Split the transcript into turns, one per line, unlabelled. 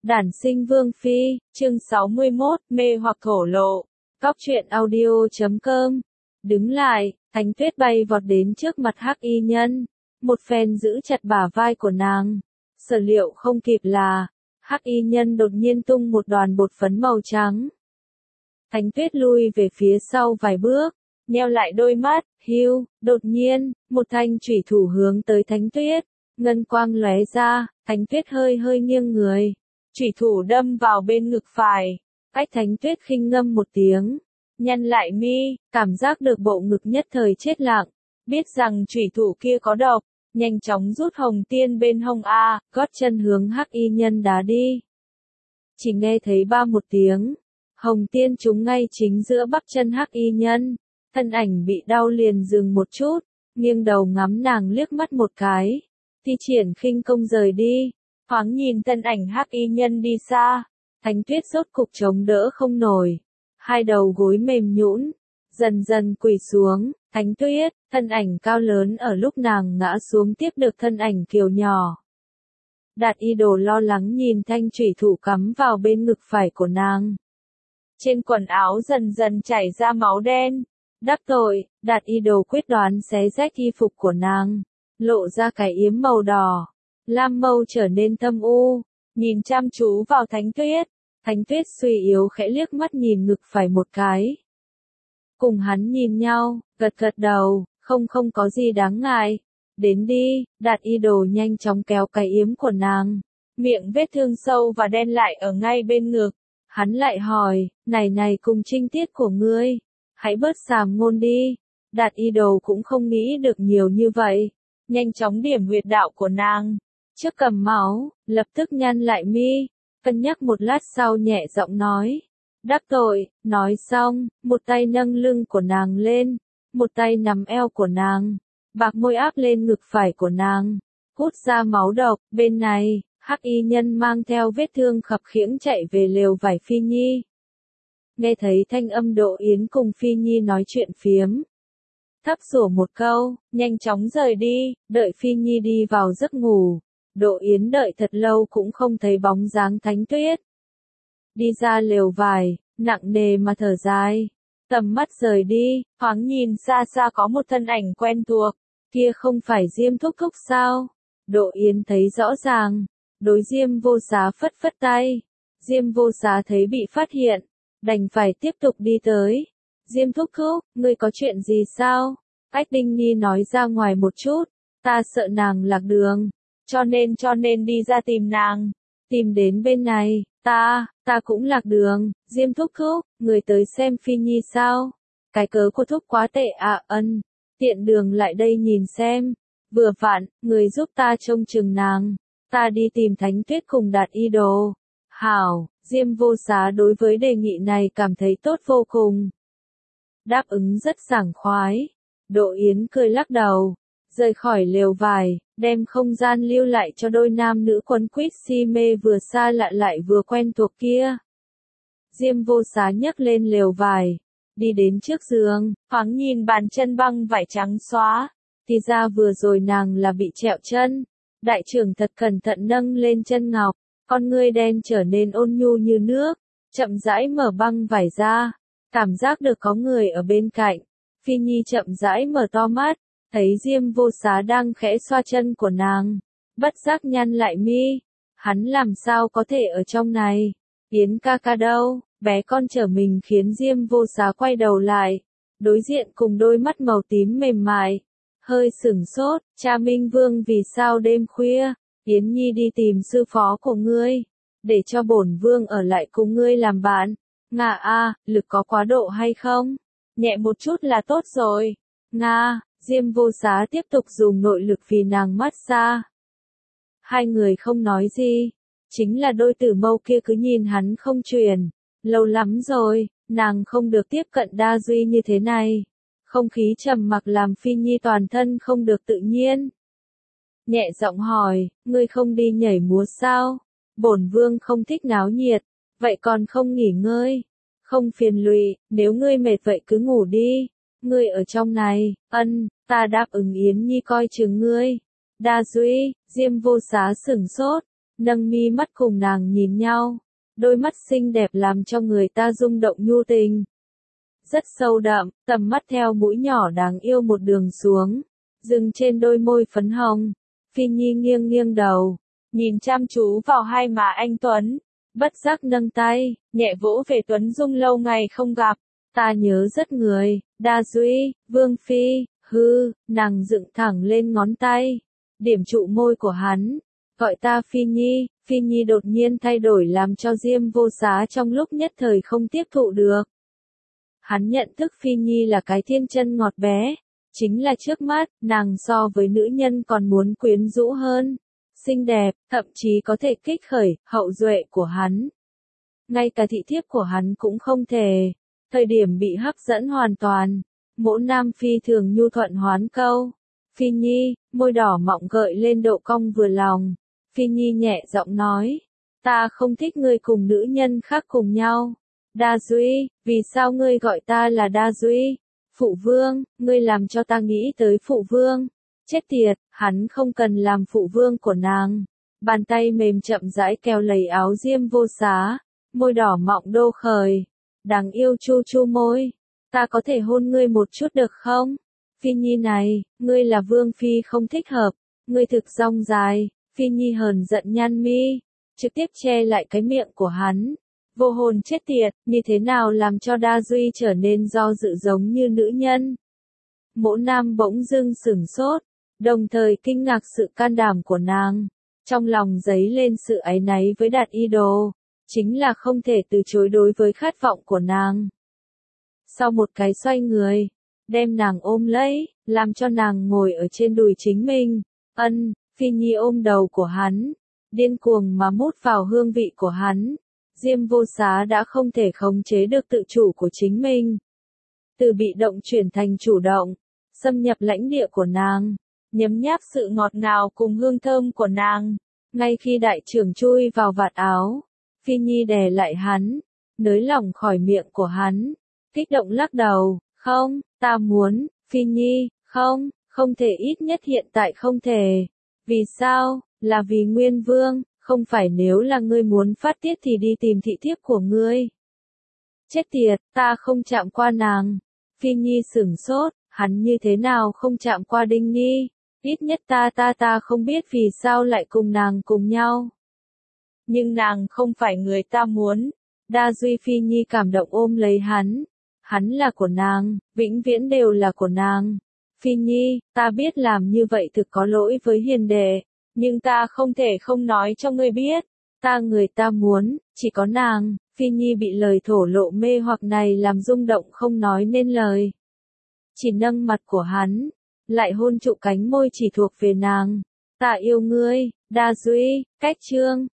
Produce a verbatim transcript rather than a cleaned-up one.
Đản sinh vương phi, chương sáu mươi mốt, mê hoặc thổ lộ. Cóc truyện audio chấm com. Đứng lại, Thánh Tuyết bay vọt đến trước mặt Hắc Y Nhân, một phen giữ chặt bả vai của nàng. Sở liệu không kịp là, Hắc Y Nhân đột nhiên tung một đoàn bột phấn màu trắng. Thánh Tuyết lui về phía sau vài bước, nheo lại đôi mắt, hưu, đột nhiên, một thanh chủy thủ hướng tới Thánh Tuyết, ngân quang lóe ra, Thánh Tuyết hơi hơi nghiêng người. Chủy thủ đâm vào bên ngực phải, Ách Thánh Tuyết khinh ngâm một tiếng, nhăn lại mi, cảm giác được bộ ngực nhất thời chết lặng, biết rằng chủy thủ kia có độc, nhanh chóng rút hồng tiên bên hông a, gót chân hướng Hắc Y Nhân đá đi. Chỉ nghe thấy ba một tiếng, hồng tiên trúng ngay chính giữa bắp chân Hắc Y Nhân, thân ảnh bị đau liền dừng một chút, nghiêng đầu ngắm nàng liếc mắt một cái, thi triển khinh công rời đi. Thoáng nhìn thân ảnh Hắc Y Nhân đi xa, Thánh Tuyết rốt cục chống đỡ không nổi, hai đầu gối mềm nhũn, dần dần quỳ xuống. Thánh Tuyết, thân ảnh cao lớn ở lúc nàng ngã xuống tiếp được thân ảnh kiều nhỏ. Đạt Y Đồ lo lắng nhìn thanh chủy thủ cắm vào bên ngực phải của nàng. Trên quần áo dần dần chảy ra máu đen. Đắc tội, Đạt Y Đồ quyết đoán xé rách y phục của nàng, lộ ra cái yếm màu đỏ. Lam mâu trở nên thâm u, nhìn chăm chú vào Thánh Tuyết. Thánh Tuyết suy yếu khẽ liếc mắt nhìn ngực phải một cái. Cùng hắn nhìn nhau, gật gật đầu, không không có gì đáng ngại. Đến đi, Đạt Y Đồ nhanh chóng kéo cái yếm của nàng. Miệng vết thương sâu và đen lại ở ngay bên ngực. Hắn lại hỏi, này này cùng trinh tiết của ngươi, hãy bớt sàm ngôn đi. Đạt Y Đồ cũng không nghĩ được nhiều như vậy. Nhanh chóng điểm huyệt đạo của nàng. Trước cầm máu, lập tức nhăn lại mi, cân nhắc một lát sau nhẹ giọng nói. Đắc tội, nói xong, một tay nâng lưng của nàng lên, một tay nắm eo của nàng, bạc môi áp lên ngực phải của nàng, hút ra máu độc. Bên này, Hắc Y Nhân mang theo vết thương khập khiễng chạy về lều vải Phi Nhi. Nghe thấy thanh âm Độ Yến cùng Phi Nhi nói chuyện phiếm. Thấp sủa một câu, nhanh chóng rời đi, đợi Phi Nhi đi vào giấc ngủ. Độ Yến đợi thật lâu cũng không thấy bóng dáng Thánh Tuyết. Đi ra lều vải, nặng nề mà thở dài. Tầm mắt rời đi, thoáng nhìn xa xa có một thân ảnh quen thuộc. Kia không phải Diêm Thúc Thúc sao? Độ Yến thấy rõ ràng. Đối Diêm Vô Giá phất phất tay. Diêm Vô Giá thấy bị phát hiện, đành phải tiếp tục đi tới. Diêm Thúc Thúc, ngươi có chuyện gì sao? Ách Đinh Nhi nói ra ngoài một chút. Ta sợ nàng lạc đường. Cho nên cho nên đi ra tìm nàng, tìm đến bên này, ta, ta cũng lạc đường. Diêm Thúc Thúc, người tới xem Phi Nhi sao? Cái cớ của Thúc quá tệ à, ân, tiện đường lại đây nhìn xem, vừa vặn, người giúp ta trông chừng nàng, ta đi tìm Thánh Tuyết cùng Đạt Y Đồ. Hảo, Diêm Vô Giá đối với đề nghị này cảm thấy tốt vô cùng. Đáp ứng rất sảng khoái. Độ Yến cười lắc đầu, rời khỏi lều vải, đem không gian lưu lại cho đôi nam nữ quấn quýt si mê vừa xa lạ lại vừa quen thuộc kia. Diêm Vô Giá nhấc lên lều vải, đi đến trước giường, thoáng nhìn bàn chân băng vải trắng xóa, thì ra vừa rồi nàng là bị trẹo chân. Đại trưởng thật cẩn thận nâng lên chân ngọc, con ngươi đen trở nên ôn nhu như nước, chậm rãi mở băng vải ra, cảm giác được có người ở bên cạnh. Phi Nhi chậm rãi mở to mắt, thấy Diêm Vô Giá đang khẽ xoa chân của nàng, bất giác nhăn lại mi. Hắn làm sao có thể ở trong này? Yến ca ca đâu? Bé con trở mình khiến Diêm Vô Giá quay đầu lại, đối diện cùng đôi mắt màu tím mềm mại, hơi sửng sốt. Cha Minh Vương vì sao đêm khuya? Yến Nhi đi tìm sư phó của ngươi, để cho bổn vương ở lại cùng ngươi làm bạn. Nga a, lực có quá độ hay không? Nhẹ một chút là tốt rồi. Nga. Diêm Vô Giá tiếp tục dùng nội lực vì nàng mát xa. Hai người không nói gì, chính là đôi tử mâu kia cứ nhìn hắn không chuyển. Lâu lắm rồi, nàng không được tiếp cận đa duy như thế này. Không khí trầm mặc làm Phi Nhi toàn thân không được tự nhiên. Nhẹ giọng hỏi, ngươi không đi nhảy múa sao? Bổn vương không thích náo nhiệt, vậy còn không nghỉ ngơi? Không phiền lụy, nếu ngươi mệt vậy cứ ngủ đi. Ngươi ở trong này, ân, ta đáp ứng Yến Nhi coi chừng ngươi. Đa duy, Diêm Vô Giá sửng sốt, nâng mi mắt cùng nàng nhìn nhau, đôi mắt xinh đẹp làm cho người ta rung động nhu tình. Rất sâu đậm, tầm mắt theo mũi nhỏ đáng yêu một đường xuống, dừng trên đôi môi phấn hồng. Phi Nhi nghiêng nghiêng đầu, nhìn chăm chú vào hai má anh Tuấn, bất giác nâng tay, nhẹ vỗ về Tuấn Dung lâu ngày không gặp. Ta nhớ rất người, Đa Duy, Vương Phi, hư, nàng dựng thẳng lên ngón tay, điểm trụ môi của hắn, gọi ta Phi Nhi. Phi Nhi đột nhiên thay đổi làm cho Diêm Vô Xá trong lúc nhất thời không tiếp thụ được. Hắn nhận thức Phi Nhi là cái thiên chân ngọt bé, chính là trước mắt, nàng so với nữ nhân còn muốn quyến rũ hơn, xinh đẹp, thậm chí có thể kích khởi hậu duệ của hắn. Ngay cả thị thiếp của hắn cũng không thể. Thời điểm bị hấp dẫn hoàn toàn, Mỗ Nam phi thường nhu thuận hoán câu. Phi Nhi, môi đỏ mọng gợi lên độ cong vừa lòng. Phi Nhi nhẹ giọng nói, ta không thích ngươi cùng nữ nhân khác cùng nhau. Đa Duy, vì sao ngươi gọi ta là Đa Duy? Phụ vương, ngươi làm cho ta nghĩ tới phụ vương. Chết tiệt, hắn không cần làm phụ vương của nàng. Bàn tay mềm chậm rãi kéo lấy áo Diêm Vô Xá, môi đỏ mọng đô khởi. Đáng yêu chu chu môi, ta có thể hôn ngươi một chút được không? Phi Nhi này, ngươi là vương phi không thích hợp, ngươi thực rong dài. Phi Nhi hờn giận nhăn mi, trực tiếp che lại cái miệng của hắn. Vô hồn chết tiệt, như thế nào làm cho Đa Duy trở nên do dự giống như nữ nhân? Mỗ Nam bỗng dưng sửng sốt, đồng thời kinh ngạc sự can đảm của nàng, trong lòng dấy lên sự áy náy với Đạt Y Đồ. Chính là không thể từ chối đối với khát vọng của nàng. Sau một cái xoay người, đem nàng ôm lấy, làm cho nàng ngồi ở trên đùi chính mình. Ân, Phi Nhi ôm đầu của hắn, điên cuồng mà mút vào hương vị của hắn. Diêm Vô Xá đã không thể khống chế được tự chủ của chính mình. Từ bị động chuyển thành chủ động, xâm nhập lãnh địa của nàng, nhấm nháp sự ngọt ngào cùng hương thơm của nàng. Ngay khi đại trưởng chui vào vạt áo, Phi Nhi đè lại hắn, nới lỏng khỏi miệng của hắn, kích động lắc đầu, không, ta muốn, Phi Nhi, không, không thể, ít nhất hiện tại không thể. Vì sao? Là vì Nguyên Vương, không phải nếu là ngươi muốn phát tiết thì đi tìm thị thiếp của ngươi. Chết tiệt, ta không chạm qua nàng. Phi Nhi sửng sốt, hắn như thế nào không chạm qua Đinh Nhi, ít nhất ta ta ta không biết vì sao lại cùng nàng cùng nhau. Nhưng nàng không phải người ta muốn. Đa Duy. Phi Nhi cảm động ôm lấy hắn. Hắn là của nàng, vĩnh viễn đều là của nàng. Phi Nhi, ta biết làm như vậy thực có lỗi với hiền đệ, nhưng ta không thể không nói cho ngươi biết. Ta người ta muốn, chỉ có nàng. Phi Nhi bị lời thổ lộ mê hoặc này làm rung động không nói nên lời. Chỉ nâng mặt của hắn, lại hôn trụ cánh môi chỉ thuộc về nàng. Ta yêu ngươi, Đa Duy. Cách chương